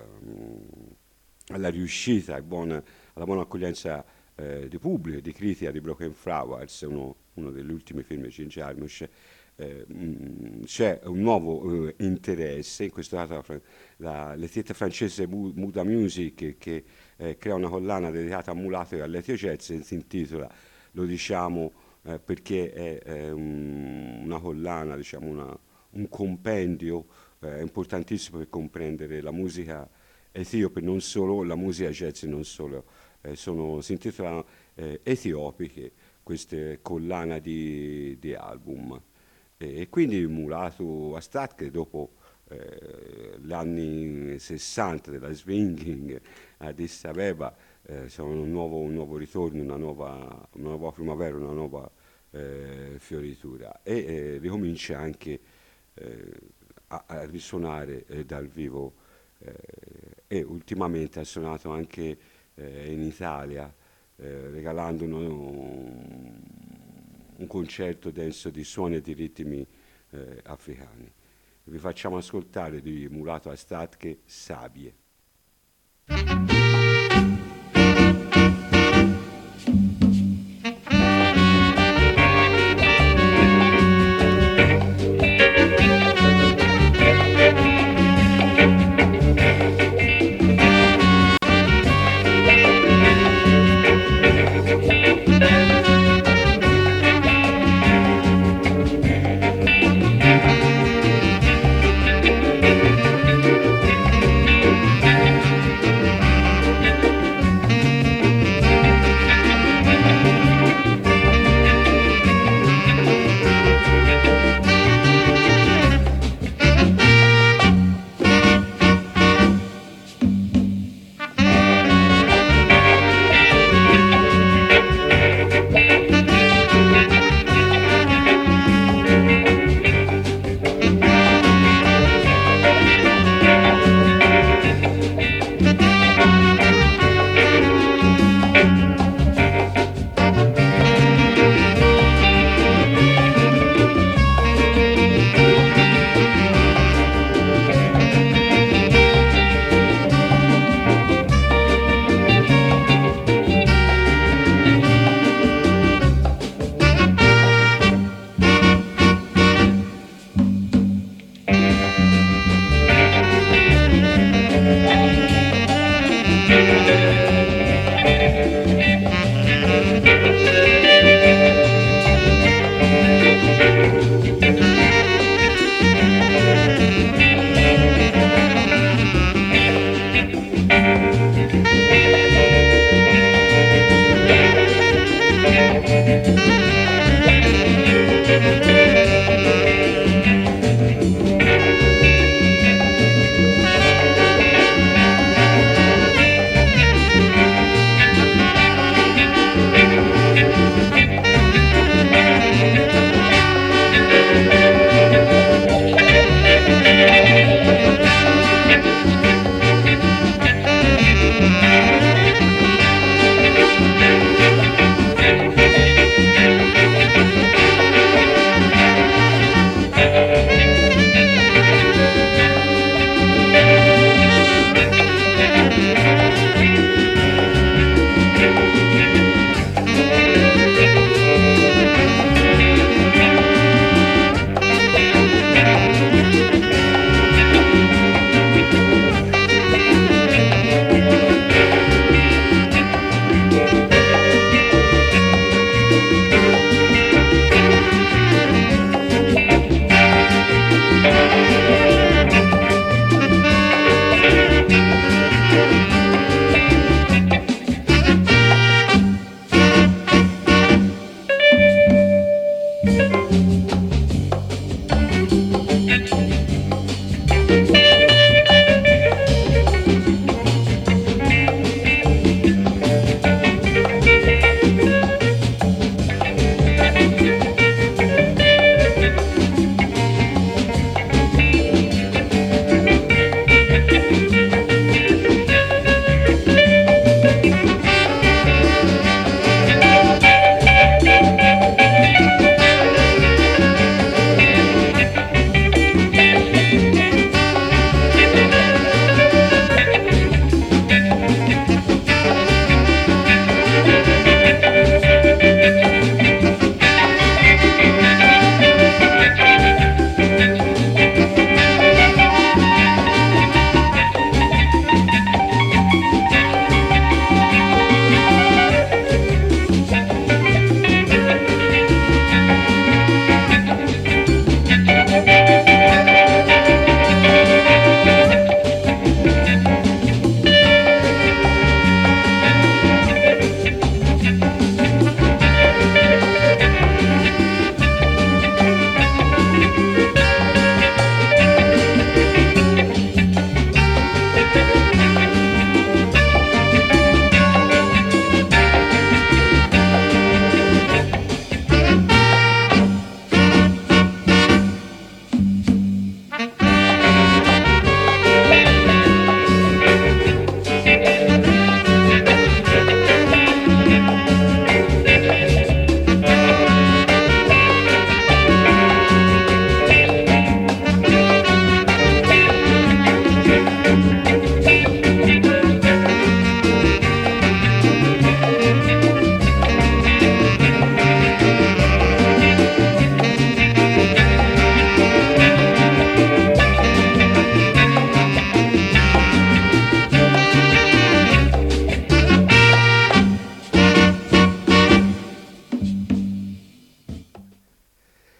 alla riuscita, al buon, alla buona accoglienza eh, di pubblico e di critica di Broken Flowers, uno, uno degli ultimi film di Jim Jarmusch, eh, mh, c'è un nuovo eh, interesse, in questo caso la, la, l'etichetta francese Muda Music, che eh, crea una collana dedicata a Mulato e all'Ethio Jazz, si intitola, lo diciamo eh, perché è, è un, una collana, diciamo una, un compendio eh, importantissimo per comprendere la musica etiope, non solo la musica jazz, non solo, eh, sono, si intitolano eh, Etiopiche, queste collana di, di album. E, e quindi Mulato Astarte, che dopo eh, gli anni sessanta della swinging a Addis Abeba, eh, sono un nuovo, un nuovo ritorno, una nuova, una nuova primavera, una nuova eh, fioritura, e eh, ricomincia anche eh, a, a risuonare eh, dal vivo eh, e ultimamente ha suonato anche eh, in Italia eh, regalando un, un concerto denso di suoni e di ritmi eh, africani. Vi facciamo ascoltare di Mulato Astarte Sabie.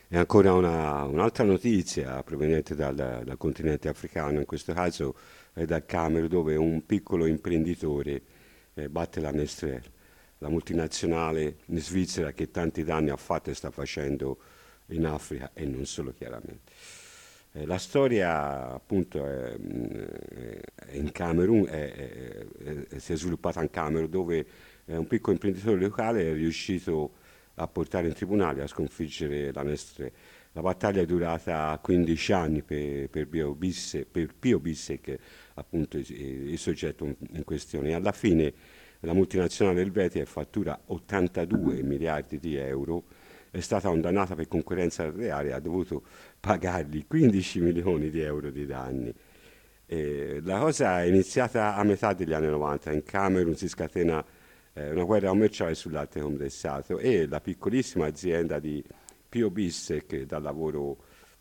E ancora una- un'altra notizia proveniente dal, dal continente africano, in questo caso è dal Camerun, dove un piccolo imprenditore eh, batte la Nestlé, la multinazionale in Svizzera che tanti danni ha fatto e sta facendo in Africa e non solo chiaramente. Eh, la storia appunto è, è- è in Camerun, è- è- è- si è sviluppata in Camerun dove eh, un piccolo imprenditore locale è riuscito a portare in tribunale a sconfiggere la Nestlé. La battaglia è durata quindici anni per, per, Pio Bisse- per Pio Bissek, appunto il, il soggetto in in questione. E alla fine la multinazionale Helvetia fattura ottantadue miliardi di euro, è stata condannata per concorrenza sleale e ha dovuto pagargli quindici milioni di euro di danni. Eh, la cosa è iniziata a metà degli anni novanta, in Camerun si scatena eh, una guerra commerciale sul latte condensato e la piccolissima azienda di Pio Bissek, dal lavoro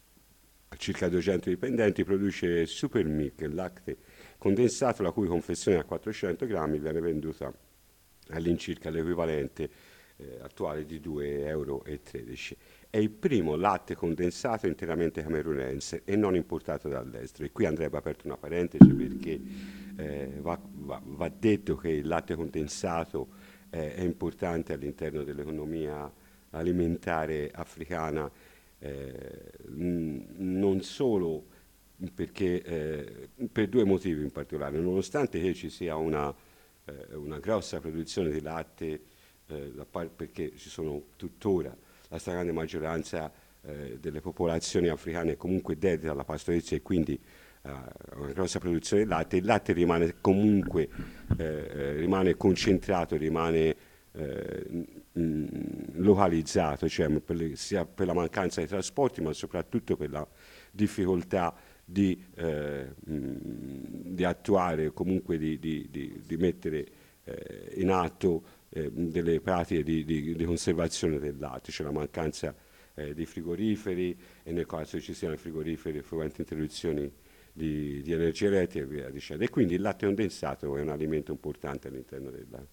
a circa duecento dipendenti, produce Super Milk, il latte condensato la cui confezione a quattrocento grammi viene venduta all'incirca l'equivalente eh, attuale di due euro e tredici. È il primo latte condensato interamente camerunense e non importato dall'estero. E qui andrebbe aperta una parentesi perché eh, va, va- va detto che il latte condensato eh, è importante all'interno dell'economia alimentare africana, eh, n- non solo perché, eh, per due motivi in particolare, nonostante che ci sia una, eh, una grossa produzione di latte, eh, da par- perché ci sono tuttora la stragrande maggioranza eh, delle popolazioni africane è comunque dedita alla pastorizia e quindi eh, una grossa produzione di latte, il latte rimane comunque eh, eh, rimane concentrato, rimane eh, mh, localizzato, cioè per le- sia per la mancanza di trasporti ma soprattutto per la difficoltà di, eh, mh, di attuare o comunque di, di- di- di mettere eh, in atto eh, delle pratiche di, di- di conservazione del latte, c'è la mancanza eh, di frigoriferi e nel caso ci siano frigoriferi frequenti interruzioni di, di energia elettrica e via dicendo. E quindi il latte condensato è un alimento importante all'interno della,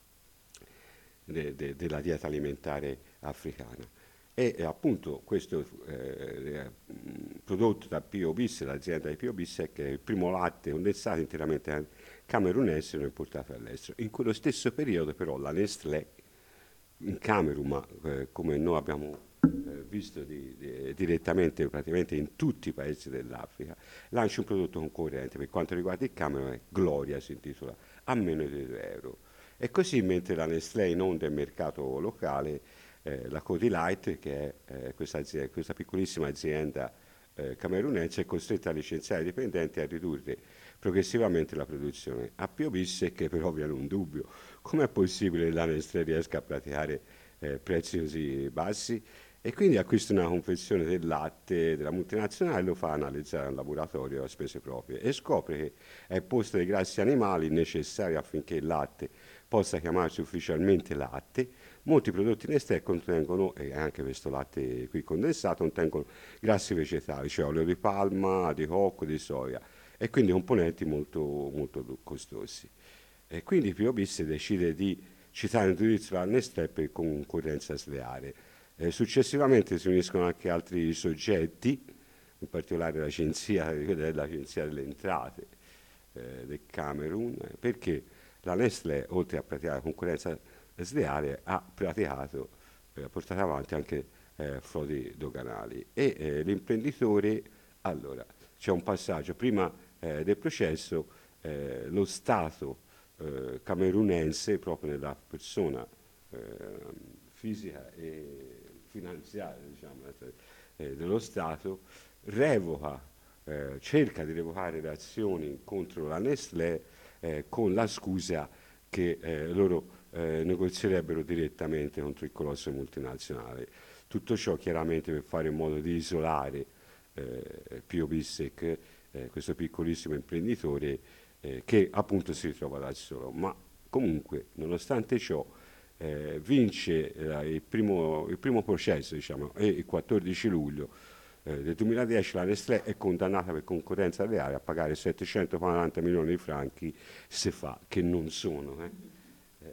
de- de- della dieta alimentare africana. E eh, appunto questo eh, mh, prodotto da Pio Bissek, l'azienda di Pio Bissek, che è il primo latte condensato interamente camerunese non importato all'estero. In quello stesso periodo però la Nestlé in Camerun, ma eh, come noi abbiamo eh, visto di- di- direttamente praticamente in tutti i paesi dell'Africa, lancia un prodotto concorrente. Per quanto riguarda il Camerun, è Gloria, si intitola, a meno di due euro. E così mentre la Nestlé inonda il mercato locale, eh, la Coty Light, che è eh, questa, azienda- questa piccolissima azienda eh, camerunense, è costretta a licenziare i dipendenti e a ridurre progressivamente la produzione. A Pio Bissek però viene un dubbio: com'è possibile che la Nestlé riesca a praticare eh, prezzi così bassi? E quindi acquista una confezione del latte della multinazionale e lo fa analizzare al laboratorio a spese proprie e scopre che è il posto dei grassi animali necessari affinché il latte possa chiamarsi ufficialmente latte. Molti prodotti Nestlé contengono, e anche questo latte qui condensato, contengono grassi vegetali, cioè olio di palma, di cocco, di soia, e quindi componenti molto, molto costosi. E quindi Pio Bissek decide di citare un giudizio alla Nestlé per concorrenza sleale. Eh, successivamente si uniscono anche altri soggetti, in particolare l'agenzia, l'agenzia delle entrate eh, del Camerun, eh, perché la Nestlé, oltre a praticare la concorrenza sleale, ha praticato, eh, ha portato avanti anche eh, frodi doganali. E eh, l'imprenditore, allora, c'è un passaggio, prima eh, del processo, eh, lo Stato eh, camerunense, proprio nella persona eh, fisica e finanziaria, diciamo, eh, dello Stato, revoca, eh, cerca di revocare le azioni contro la Nestlé eh, con la scusa che eh, loro eh, negozierebbero direttamente contro il colosso multinazionale. Tutto ciò chiaramente per fare in modo di isolare eh, Pio Bissek, eh, questo piccolissimo imprenditore eh, che appunto si ritrova da solo. Ma comunque, nonostante ciò, eh, vince eh, il, primo, il primo processo, diciamo, e il quattordici luglio eh, del duemiladieci la Nestlé è condannata per concorrenza leale a pagare settecentoquaranta milioni di franchi se fa, che non sono. Eh. Eh,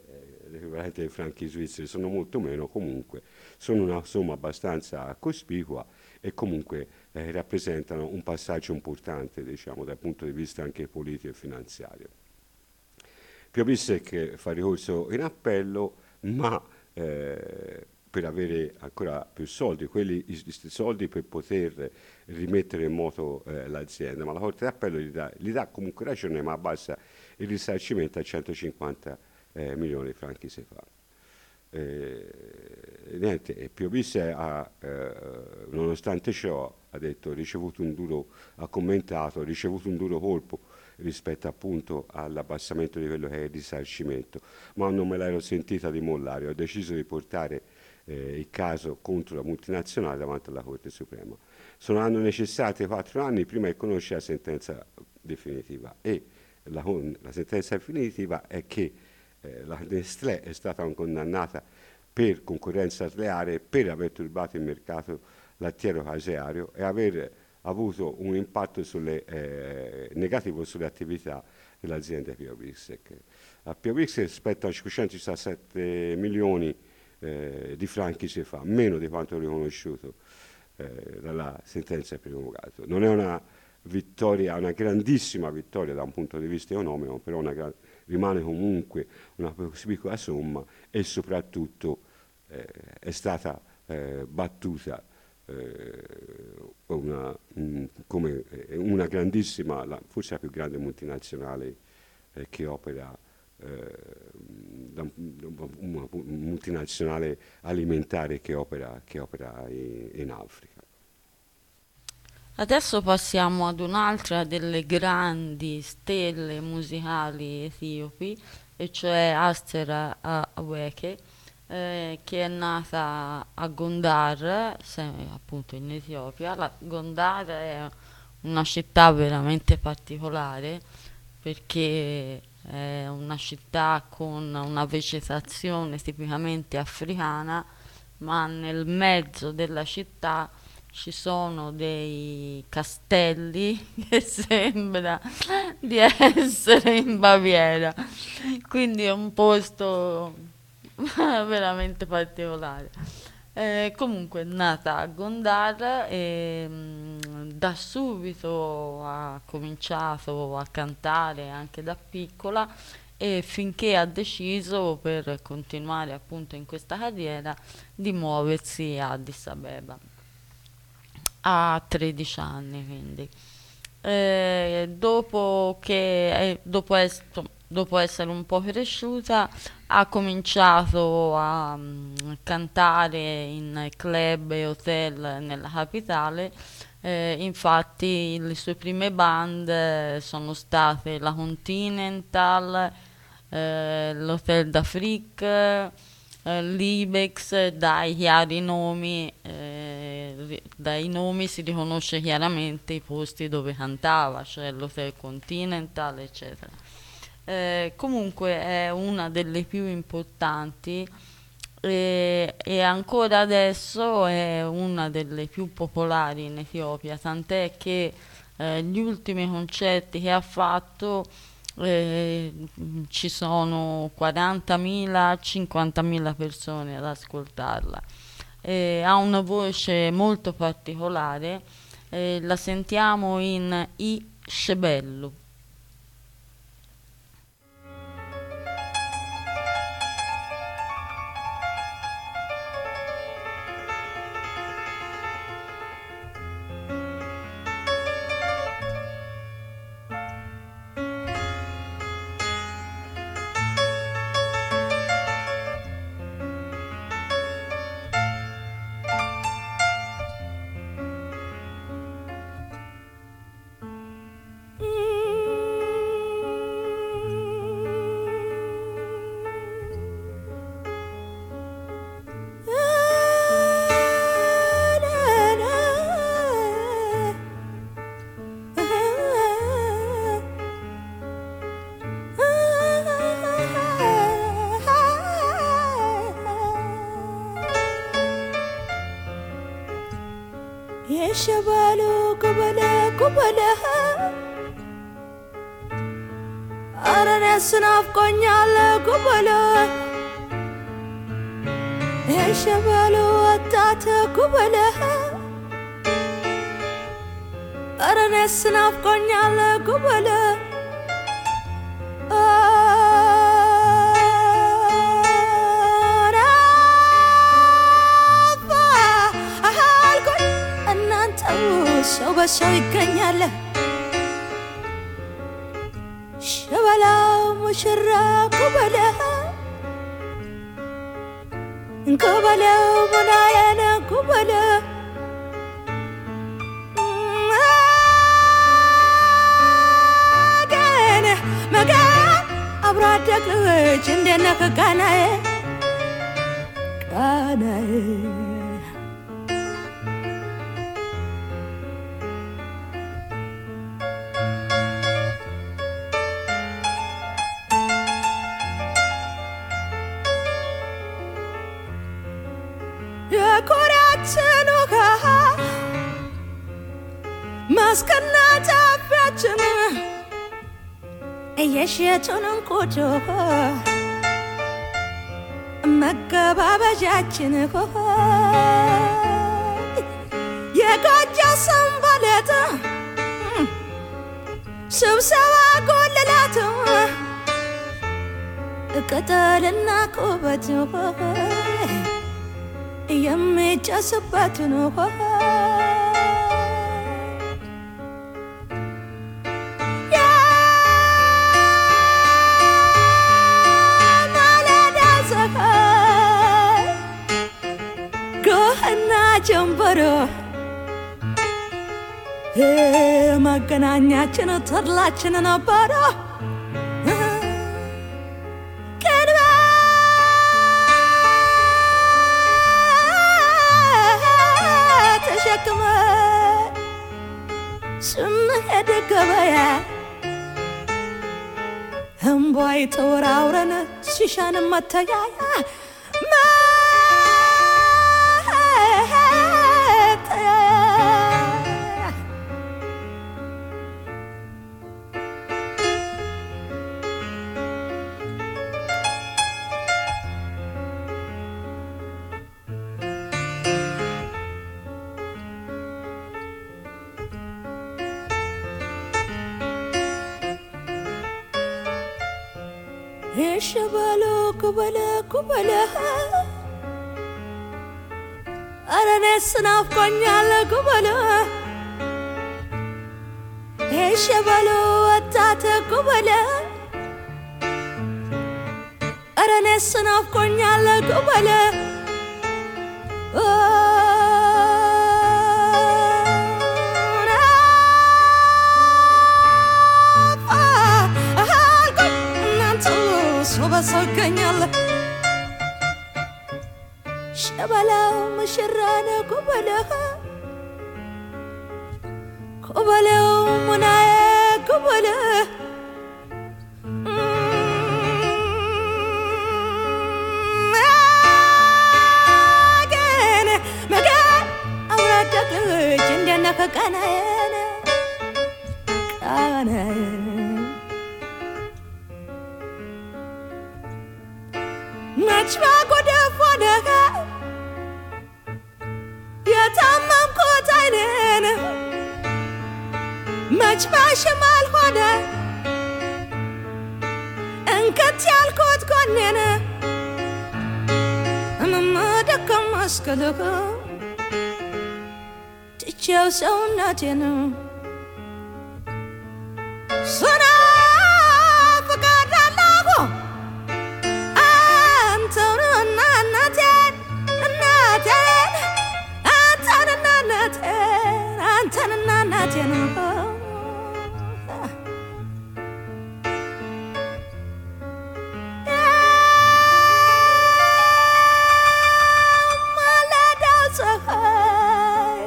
l'equivalente dei franchi svizzeri, sono molto meno, comunque sono una somma abbastanza cospicua e comunque eh, rappresentano un passaggio importante, diciamo, dal punto di vista anche politico e finanziario. Pio Bissek fa ricorso in appello, ma eh, per avere ancora più soldi, quelli i, i soldi per poter rimettere in moto eh, l'azienda, ma la Corte d'Appello gli dà, gli dà comunque ragione, ma abbassa il risarcimento a centocinquanta eh, milioni di franchi C F A. Eh, niente, e Pio Bissek ha, eh, nonostante ciò, ha detto, ricevuto un duro, ha commentato, ricevuto un duro colpo rispetto appunto all'abbassamento di quello che è il risarcimento, ma non me l'ero sentita di mollare, ho deciso di portare eh, il caso contro la multinazionale davanti alla Corte Suprema. Saranno necessari quattro anni prima di conoscere la sentenza definitiva e la, la sentenza definitiva è che eh, la Nestlé è stata condannata per concorrenza sleale, per aver turbato il mercato lattiero caseario e aver avuto un impatto sulle, eh, negativo sulle attività dell'azienda Pio Bissek. A Pio Bissek spetta cinquecentodiciassette milioni eh, di franchi C F A, meno di quanto riconosciuto eh, dalla sentenza del primo grado. Non è una vittoria, una grandissima vittoria da un punto di vista economico, però una gran, rimane comunque una cospicua somma e soprattutto eh, è stata eh, battuta Una, mh, come eh, una grandissima, la, forse la più grande multinazionale eh, che opera, eh, da, una multinazionale alimentare che opera, che opera in, in Africa. Adesso passiamo ad un'altra delle grandi stelle musicali etiopi, e cioè Aster Aweke, Eh, che è nata a Gondar, se, appunto in Etiopia. La, Gondar è una città veramente particolare perché è una città con una vegetazione tipicamente africana, ma nel mezzo della città ci sono dei castelli che sembra di essere in Baviera, quindi è un posto veramente particolare. Eh, comunque è nata a Gondar e mh, da subito ha cominciato a cantare anche da piccola, e finché ha deciso, per continuare appunto in questa carriera, di muoversi a Addis Abeba a tredici anni. Quindi eh, dopo che eh, dopo, es- dopo essere un po' cresciuta, ha cominciato a um, cantare in club e hotel nella capitale. Eh, infatti le sue prime band sono state la Continental, eh, l'Hotel d'Afrique, eh, l'Ibex. Dai chiari nomi, eh, dai nomi si riconosce chiaramente i posti dove cantava, cioè l'Hotel Continental, eccetera. Eh, comunque è una delle più importanti e, e ancora adesso è una delle più popolari in Etiopia, tant'è che eh, gli ultimi concerti che ha fatto eh, ci sono quarantamila cinquantamila persone ad ascoltarla. Eh, ha una voce molto particolare, eh, la sentiamo in I Shebellu. يشبالو قبله قبلها أنا ناس نافقوني على قبله የሸበለው ወጣት ጉበለህ ኧረ እኔስ ናፍቆኛል ጉበለህ ሰው በሰው ይገኛል ሸበላው ሙሽራ ጉበለህ ጉበለው ሙናዬን ጉበለህ መገን መገን አብሮ አደግ ልጅ እንዴት ነህ ቃናዬ ቃናዬ የኮሪያችን ውሃ ማስከና ጫፊያችን እየሸጡን እንቁጮ መገባበዣችን የጎጆ ሰንበሌጥ ስብሰባ ጎልላት ቅጠልና ቁበት የሚጨስበት ነው የማለዳ ፀሐይ ጎህና ጀንበሮ መገናኛችን ተድላችን ነበረ ስንሄድ ገበያ እምቧይ ተወራውረን ሲሻን መተያያ የሸበለው ጉበለህ ጉበለህ ኧረ እኔስ ናፍቆኛል ጉበለህ የሸበለው ወጣት ጉበለህ ኧረ እኔስ ናፍቆኛል ጉበለህ ሰው ይገኛል ሸበላው ሙሽራን ጉበለህ ጉበለው ሙናዬ ጉበለህ መገን መገን አብሮ አደግ ልጅ እንዴት ነህ ቃናዬ ቃናዬ መችባ ጎደፎነህ የታመምኩት አይኔን መችባ ሽማል ሆነ እንከት ያልኩት ጎኔን እምመደከም መስቀልህ ትቼው ሰውነቴን ሱና ፍቃዳለሁ አንተንና እናቴን ማለዳ ፀሐይ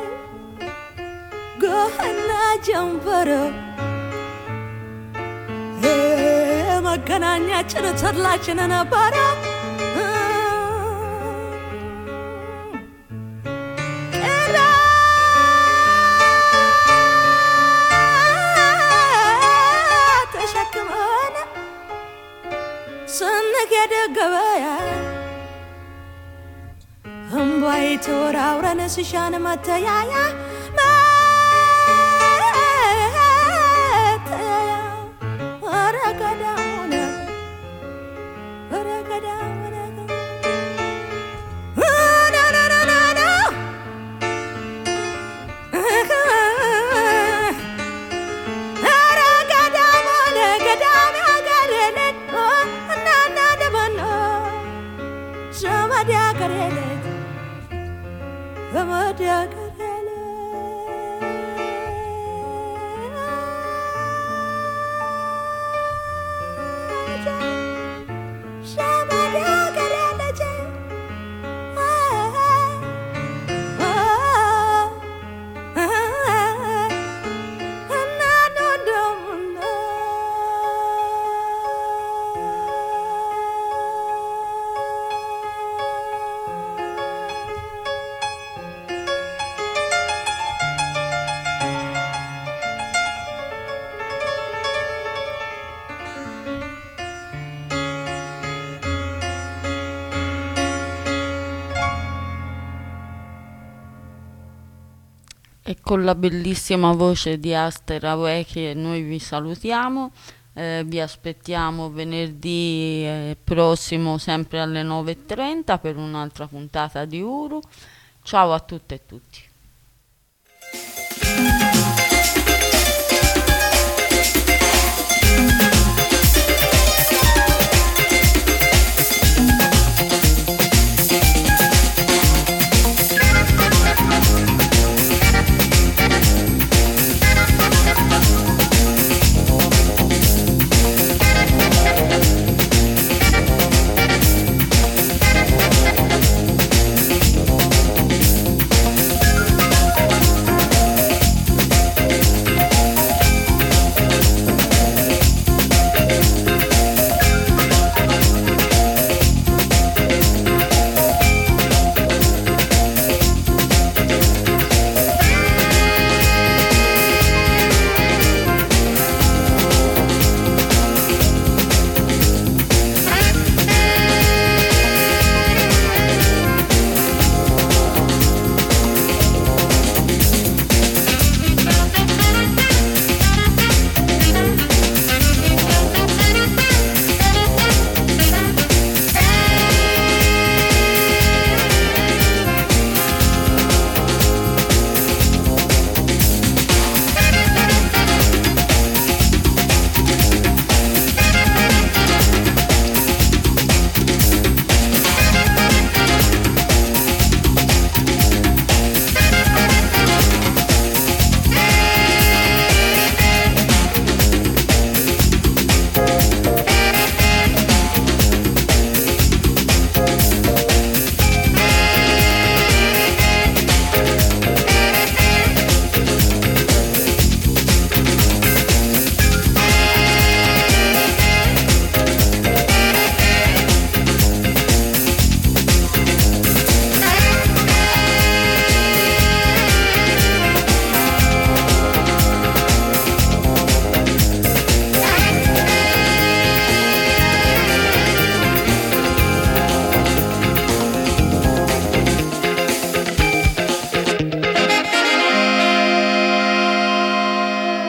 ጎህና ጀንበሮ መገናኛችን ተድላችን ነበረ ስንሄድ ገበያ ተወራውረን ስሻን መተያያ E con la bellissima voce di Aster Aweki noi vi salutiamo, eh, vi aspettiamo venerdì eh, prossimo sempre alle nove e trenta per un'altra puntata di Uru. Ciao a tutte e tutti.